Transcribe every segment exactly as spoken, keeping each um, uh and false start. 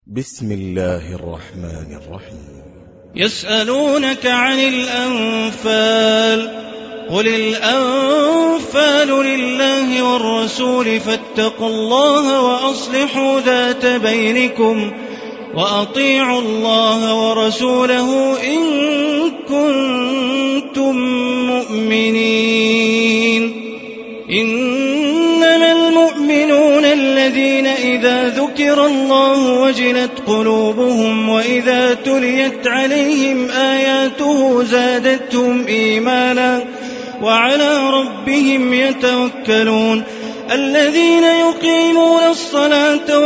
بسم الله الرحمن الرحيم. يسألونك عن الأنفال، قل الأنفال لله والرسول فاتقوا الله وأصلحوا ذات بينكم وأطيعوا الله ورسوله إن كنتم مؤمنين. إنما المؤمنون الذين إذا ذكر الله وجلت قلوبهم وإذا تليت عليهم آياته زادتهم إيمانا وعلى ربهم يتوكلون. الذين يقيمون الصلاة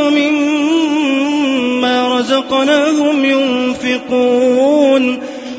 ومما رزقناهم ينفقون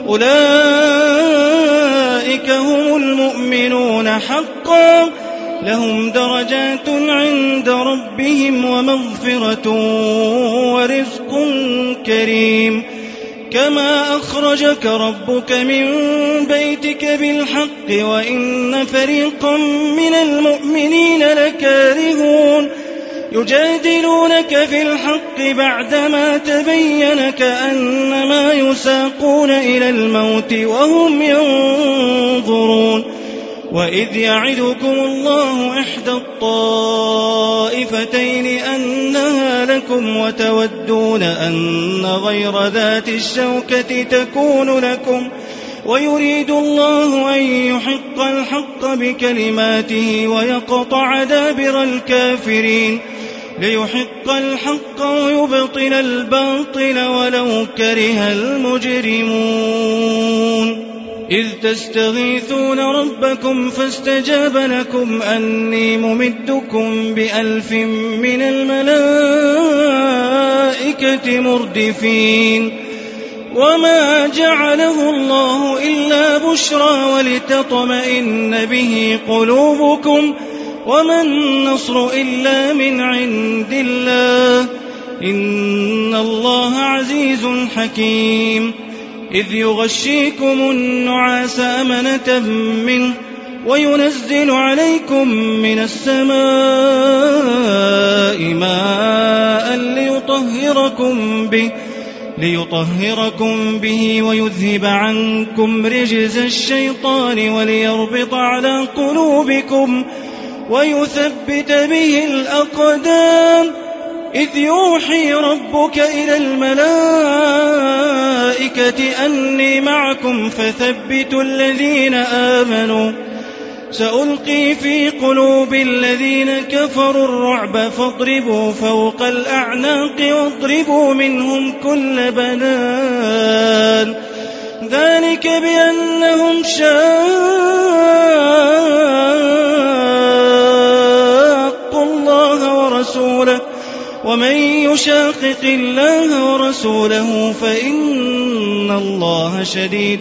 أولئك هم المؤمنون حقا، لهم درجات عند ربهم ومغفرة ورزق كريم. كما أخرجك ربك من بيتك بالحق وإن فريقا من المؤمنين لكارهون يجادلونك في الحق بعدما تبين كأنما يساقون إلى الموت وهم ينظرون. وإذ يعدكم الله إحدى الطائفتين أنها لكم وتودون أن غير ذات الشوكة تكون لكم ويريد الله أن يحق الحق بكلماته ويقطع دابر الكافرين ليحق الحق ويبطل الباطل ولو كره المجرمون. إذ تستغيثون ربكم فاستجاب لكم أني ممدكم بألف من الملائكة مردفين. وما جعله الله إلا بشرى ولتطمئن به قلوبكم وما النصر إلا من عند الله إن الله عزيز حكيم. إذ يغشيكم النعاس أمنة منه وينزل عليكم من السماء ماء ليطهركم به ليطهركم به ويذهب عنكم رجز الشيطان وليربط على قلوبكم ويثبت به الأقدام. إذ يوحي ربك إلى الملائكة أني معكم فثبتوا الذين آمنوا سألقي في قلوب الذين كفروا الرعب فاضربوا فوق الأعناق واضربوا منهم كل بنان. ذلك بأنهم شاقوا الله ورسوله ومن يشاقق الله ورسوله فإن الله شديد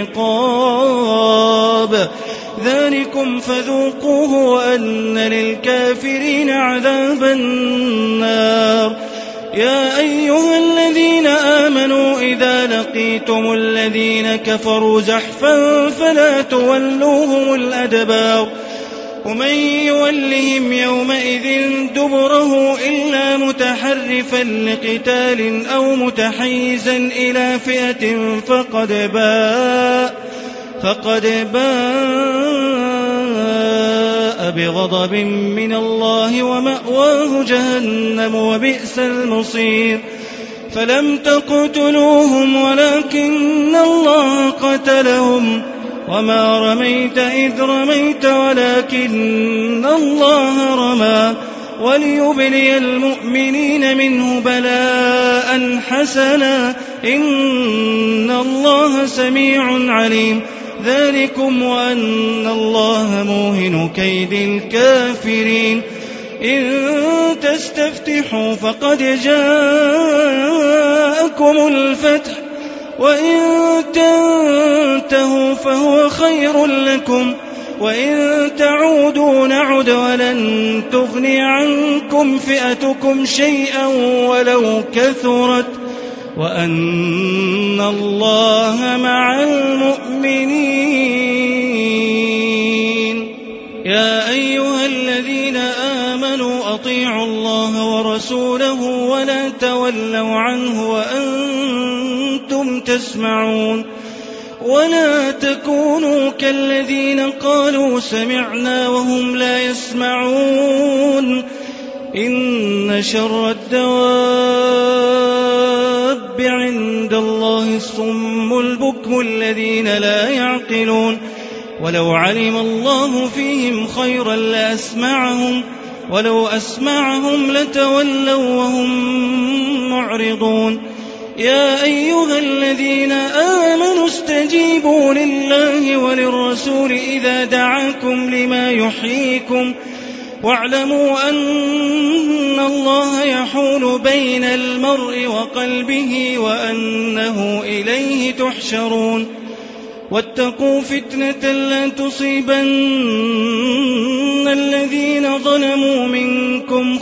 العقاب. ذلكم فذوقوه وأن للكافرين عذاب النار. يا أيها الذين آمنوا إذا لقيتم الذين كفروا زحفا فلا تولوهم الأدبار ومن يولهم يومئذ دبره إلا متحرفا لقتال أو متحيزا إلى فئة فقد باء فقد باء بغضب من الله ومأواه جهنم وبئس المصير. فلم تقتلوهم ولكن الله قتلهم وما رميت إذ رميت ولكن الله رمى وليبلي المؤمنين منه بلاء حسنا إن الله سميع عليم. ذلكم وأن الله موهن كيد الكافرين. إن تستفتحوا فقد جاءكم الفتح وإن تنتهوا فهو خير لكم وإن تعودوا نعد ولن تغني عنكم فئتكم شيئا ولو كثرت وأن الله مع المؤمنين. يا أيها الذين آمنوا أطيعوا الله ورسوله ولا تولوا تولوا عنه وأنتم تسمعون. ولا تكونوا كالذين قالوا سمعنا وهم لا يسمعون. إن شر الدواب عند الله الصم البكم الذين لا يعقلون. ولو علم الله فيهم خيرا لأسمعهم ولو أسمعهم لتولوا وهم معرضون. يا أيها الذين آمنوا استجيبوا لله وللرسول إذا دعاكم لما يحييكم واعلموا أن الله يحول بين المرء وقلبه وأنه إليه تحشرون. واتقوا فتنة لا تصيبن الذين ظلموا منكم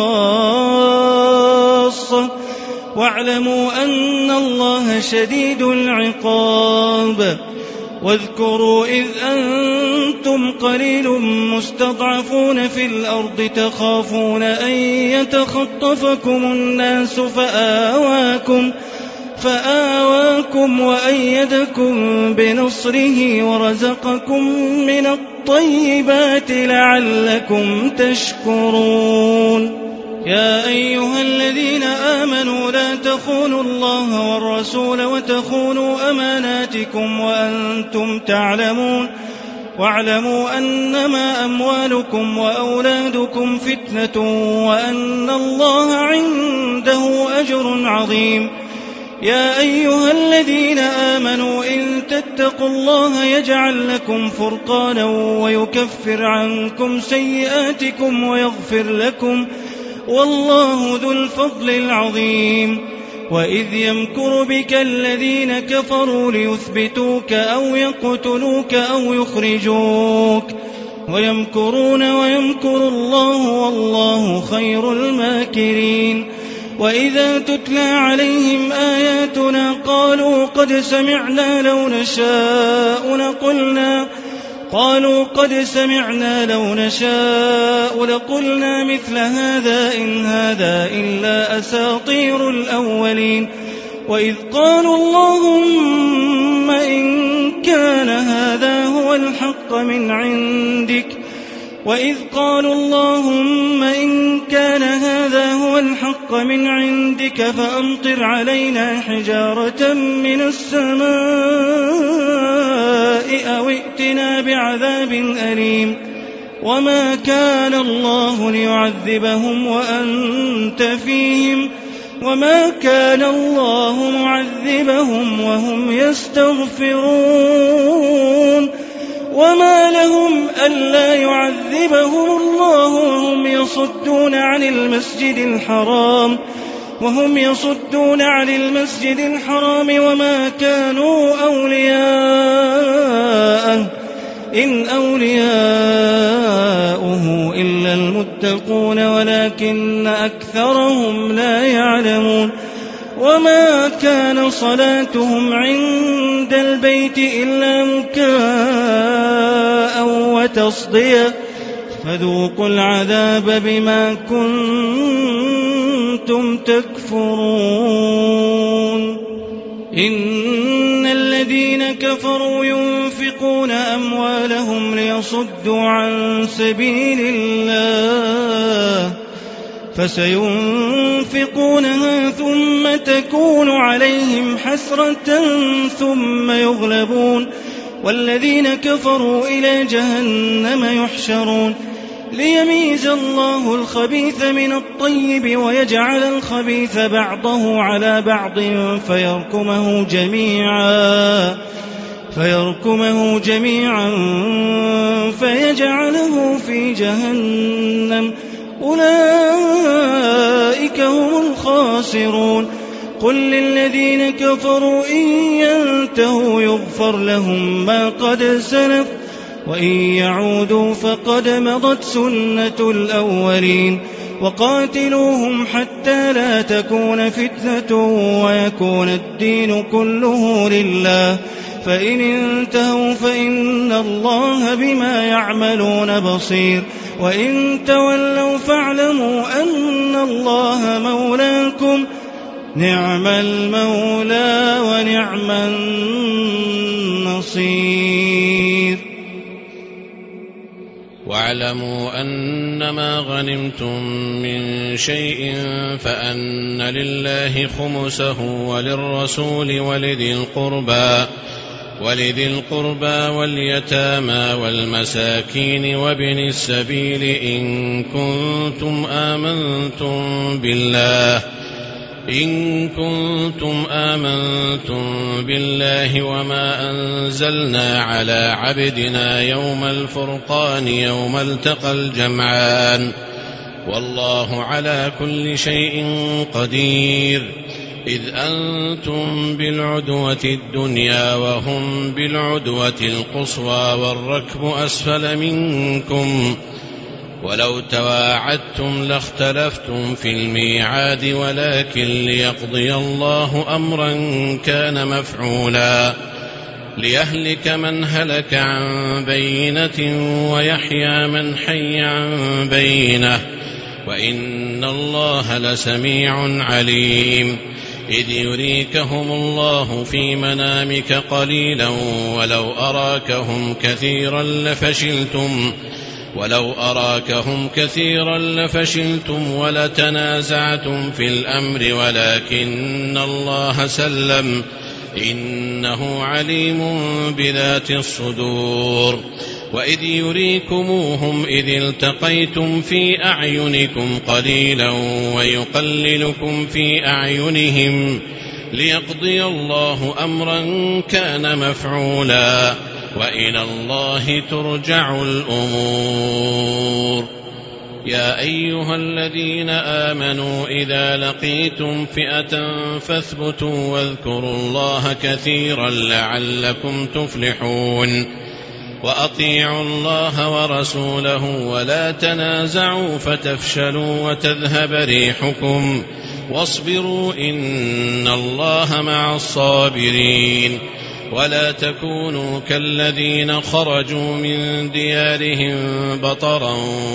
خاصة واعلموا أن الله شديد العقاب. واذكروا إذ أنتم قليل مستضعفون في الأرض تخافون أن يتخطفكم الناس فآواكم فآواكم وأيدكم بنصره ورزقكم من الطيبات لعلكم تشكرون. يا أيها الذين آمنوا لا تخونوا الله والرسول وتخونوا أماناتكم وأنتم تعلمون. واعلموا أنما أموالكم وأولادكم فتنة وأن الله عنده أجر عظيم. يا أيها الذين آمنوا إن تتقوا الله يجعل لكم فرقانا ويكفر عنكم سيئاتكم ويغفر لكم والله ذو الفضل العظيم. وإذ يمكر بك الذين كفروا ليثبتوك أو يقتلوك أو يخرجوك ويمكرون ويمكر الله والله خير الماكرين. وإذا تتلى عليهم آياتنا قالوا قد سمعنا لو نشاء لقلنا قالوا قد سمعنا لو نشاء لقلنا مثل هذا إن هذا إلا أساطير الأولين. وإذ قالوا اللهم إن كان هذا هو الحق من عندك وإذ قالوا اللهم إن كان هذا هو الحق من عندك فأمطر علينا حجارة من السماء أو ائتنا بعذاب أليم. وما كان الله ليعذبهم وأنت فيهم وما كان الله معذبهم وهم يستغفرون. وما لهم ألا يعذبهم الله وهم يصدون عن المسجد الحرام وهم يصدون عن المسجد الحرام وما كانوا أولياءه إن أولياؤه إلا المتقون ولكن أكثرهم لا يعلمون. وما كان صلاتهم عند البيت إلا مكاء وتصدية فذوقوا العذاب بما كنتم تكفرون. إن الذين كفروا ينفقون أموالهم ليصدوا عن سبيل الله فسينفقونها ثم تكون عليهم حسرة ثم يغلبون والذين كفروا إلى جهنم يحشرون. ليميز الله الخبيث من الطيب ويجعل الخبيث بعضه على بعض فيركمه جميعا فيركمه جميعا فيجعله في جهنم أولئك هم الخاسرون. قل للذين كفروا إن ينتهوا يغفر لهم ما قد سلف وإن يعودوا فقد مضت سنة الأولين. وقاتلوهم حتى لا تكون فتنة ويكون الدين كله لله فإن انتهوا فإن الله بما يعملون بصير. وإن تولوا فاعلموا أن الله مولاكم نعم المولى ونعم النصير. واعلموا أنما غنمتم من شيء فأن لله خمسه وللرسول ولذي القربى ولذي القربى واليتامى والمساكين وابن السبيل إن كنتم آمنتم بالله إن كنتم آمنتم بالله وما أنزلنا على عبدنا يوم الفرقان يوم التقى الجمعان والله على كل شيء قدير. إذ أنتم بالعدوة الدنيا وهم بالعدوة القصوى والركب أسفل منكم ولو تواعدتم لاختلفتم في الميعاد ولكن ليقضي الله أمرا كان مفعولا ليهلك من هلك عن بينة ويحيى من حي عن بينة وإن الله لسميع عليم. إذ يريكهم الله في منامك قليلا ولو أراكهم كثيرا لفشلتم ولو أراكهم كثيرا لفشلتم ولتنازعتم في الأمر ولكن الله سلم إنه عليم بذات الصدور. وإذ يريكموهم إذ التقيتم في أعينكم قليلا ويقللكم في أعينهم ليقضي الله أمرا كان مفعولا وإلى الله ترجع الأمور. يا أيها الذين آمنوا إذا لقيتم فئة فاثبتوا واذكروا الله كثيرا لعلكم تفلحون. وأطيعوا الله ورسوله ولا تنازعوا فتفشلوا وتذهب ريحكم واصبروا إن الله مع الصابرين. ولا تكونوا كالذين خرجوا من ديارهم بطرا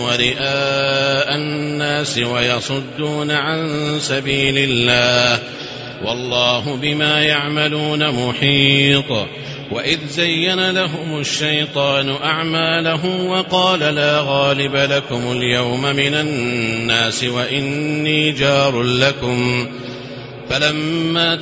ورئاء الناس ويصدون عن سبيل الله والله بما يعملون محيط. وإذ زين لهم الشيطان أعمالهم وقال لا غالب لكم اليوم من الناس وإني جار لكم فلما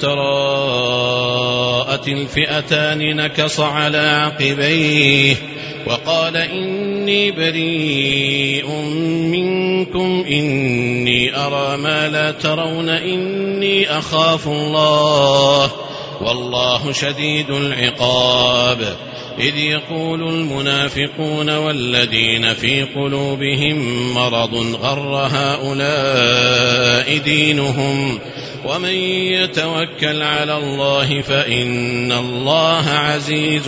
تراءت الفئتان نكص على عقبيه وقال إني بريء منكم إني أرى ما لا ترون إني أخاف الله والله شديد العقاب. إذ يقول المنافقون والذين في قلوبهم مرض غر هؤلاء دينهم ومن يتوكل على الله فإن الله عزيز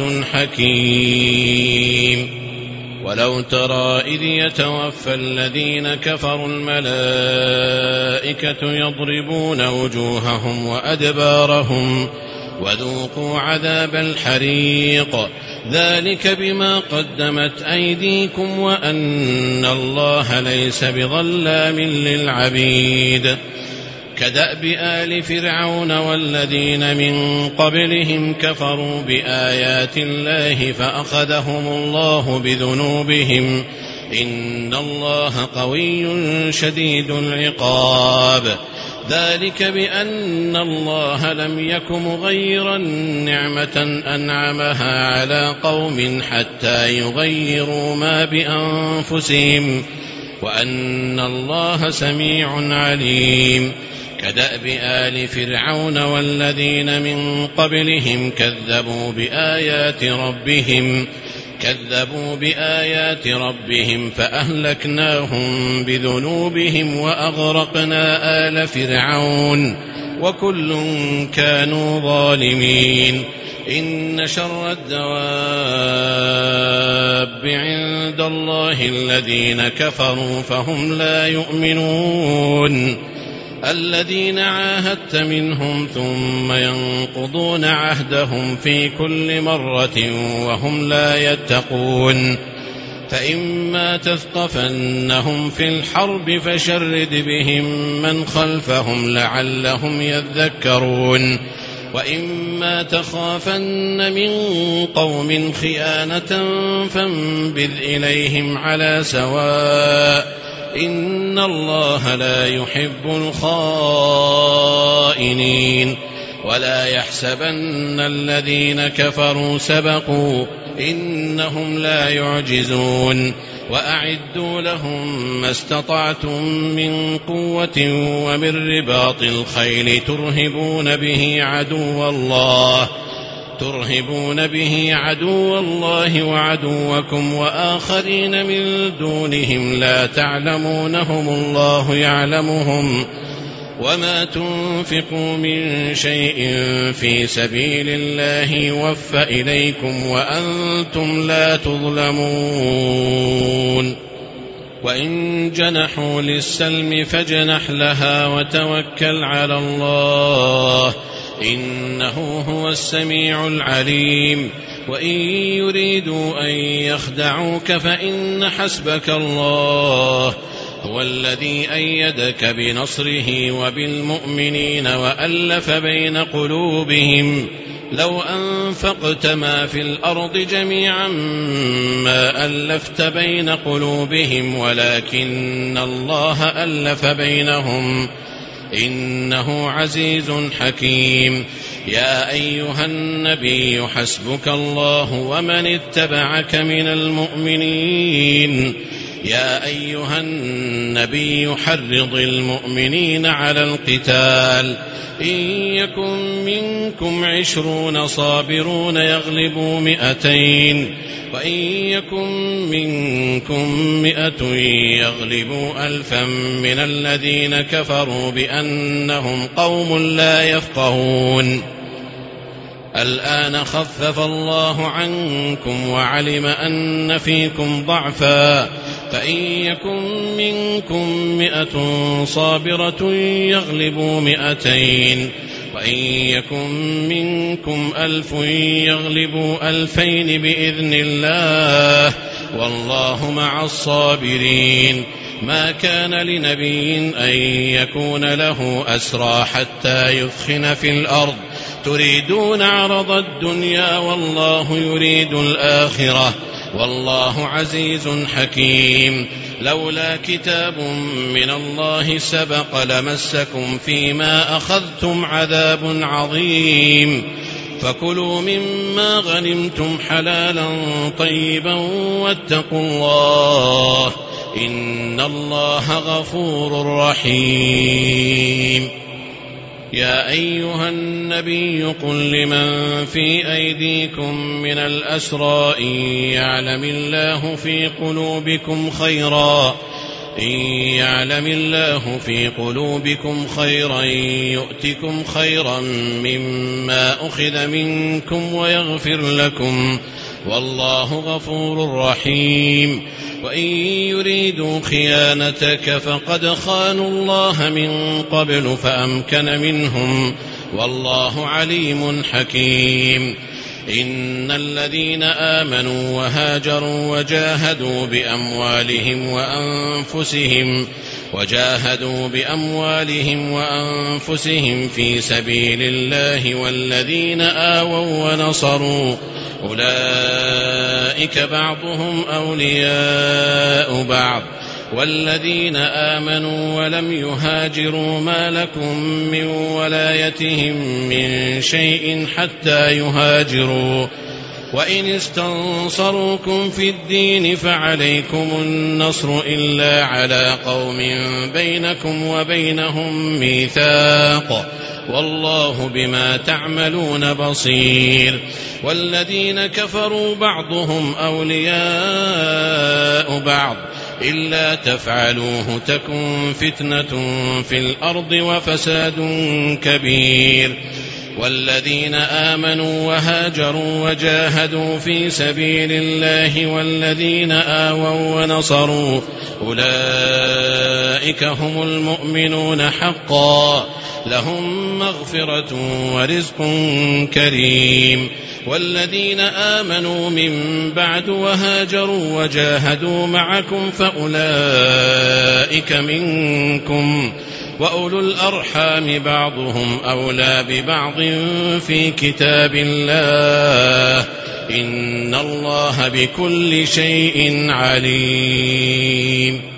حكيم. ولو ترى إذ يتوفى الذين كفروا الملائكة يضربون وجوههم وأدبارهم وذوقوا عذاب الحريق ذلك بما قدمت أيديكم وأن الله ليس بظلام للعبيد. كدأب آل فرعون والذين من قبلهم كفروا بآيات الله فأخذهم الله بذنوبهم إن الله قوي شديد العقاب. ذلك بأن الله لم يك مغيرا نعمة أنعمها على قوم حتى يغيروا ما بأنفسهم وأن الله سميع عليم. كدأب آل فرعون والذين من قبلهم كذبوا بآيات ربهم كذبوا بآيات ربهم فأهلكناهم بذنوبهم وأغرقنا آل فرعون وكل كانوا ظالمين. إن شر الدواب عند الله الذين كفروا فهم لا يؤمنون الذين عاهدت منهم ثم ينقضون عهدهم في كل مرة وهم لا يتقون. فإما تثقفنهم في الحرب فشرد بهم من خلفهم لعلهم يذكرون وإما تخافن من قوم خيانة فانبذ إليهم على سواء إن الله لا يحب الخائنين ولا يحسبن الذين كفروا سبقوا إنهم لا يعجزون وأعدوا لهم ما استطعتم من قوة ومن رباط الخيل ترهبون به عدو الله ترهبون به عدو الله وعدوكم وآخرين من دونهم لا تعلمونهم الله يعلمهم وما تنفقوا من شيء في سبيل الله يوفى إليكم وأنتم لا تظلمون وإن جنحوا للسلم فاجنح لها وتوكل على الله إنه هو السميع العليم وإن يريدوا أن يخدعوك فإن حسبك الله هو الذي أيدك بنصره وبالمؤمنين وألف بين قلوبهم لو أنفقت ما في الأرض جميعا ما ألفت بين قلوبهم ولكن الله ألف بينهم إنه عزيز حكيم يا أيها النبي حسبك الله ومن اتبعك من المؤمنين يا أيها النبي حرض المؤمنين على القتال إن يكن منكم عشرون صابرون يغلبوا مئتين وإن يكن منكم مئة يغلبوا ألفا من الذين كفروا بأنهم قوم لا يفقهون الآن خفف الله عنكم وعلم أن فيكم ضعفا فإن يكن منكم مئة صابرة يغلبوا مئتين وإن يكن منكم ألف يغلبوا ألفين بإذن الله والله مع الصابرين ما كان لنبي أن يكون له أسرى حتى يثخن في الأرض تريدون عرض الدنيا والله يريد الآخرة والله عزيز حكيم لولا كتاب من الله سبق لمسكم فيما أخذتم عذاب عظيم فكلوا مما غنمتم حلالا طيبا واتقوا الله إن الله غفور رحيم يا أيها النبي قل لمن في أيديكم من الأسرى إن يعلم الله في قلوبكم خيرا إن يعلم الله في قلوبكم خيرا يؤتكم خيرا مما أخذ منكم ويغفر لكم والله غفور رحيم وإن يريدوا خيانتك فقد خانوا الله من قبل فأمكن منهم والله عليم حكيم إن الذين آمنوا وهاجروا وجاهدوا بأموالهم وأنفسهم وجاهدوا بأموالهم وأنفسهم في سبيل الله والذين آووا ونصروا أولئك بعضهم أولياء بعض والذين آمنوا ولم يهاجروا ما لكم من ولايتهم من شيء حتى يهاجروا وإن استنصروكم في الدين فعليكم النصر إلا على قوم بينكم وبينهم ميثاق والله بما تعملون بصير والذين كفروا بعضهم أولياء بعض إلا تفعلوه تكن فتنة في الأرض وفساد كبير والذين آمنوا وهاجروا وجاهدوا في سبيل الله والذين آووا ونصروا أولئك هم المؤمنون حقا لهم مغفرة ورزق كريم. والذين آمنوا من بعد وهاجروا وجاهدوا معكم فأولئك منكم وأولو الأرحام بعضهم أولى ببعض في كتاب الله إن الله بكل شيء عليم.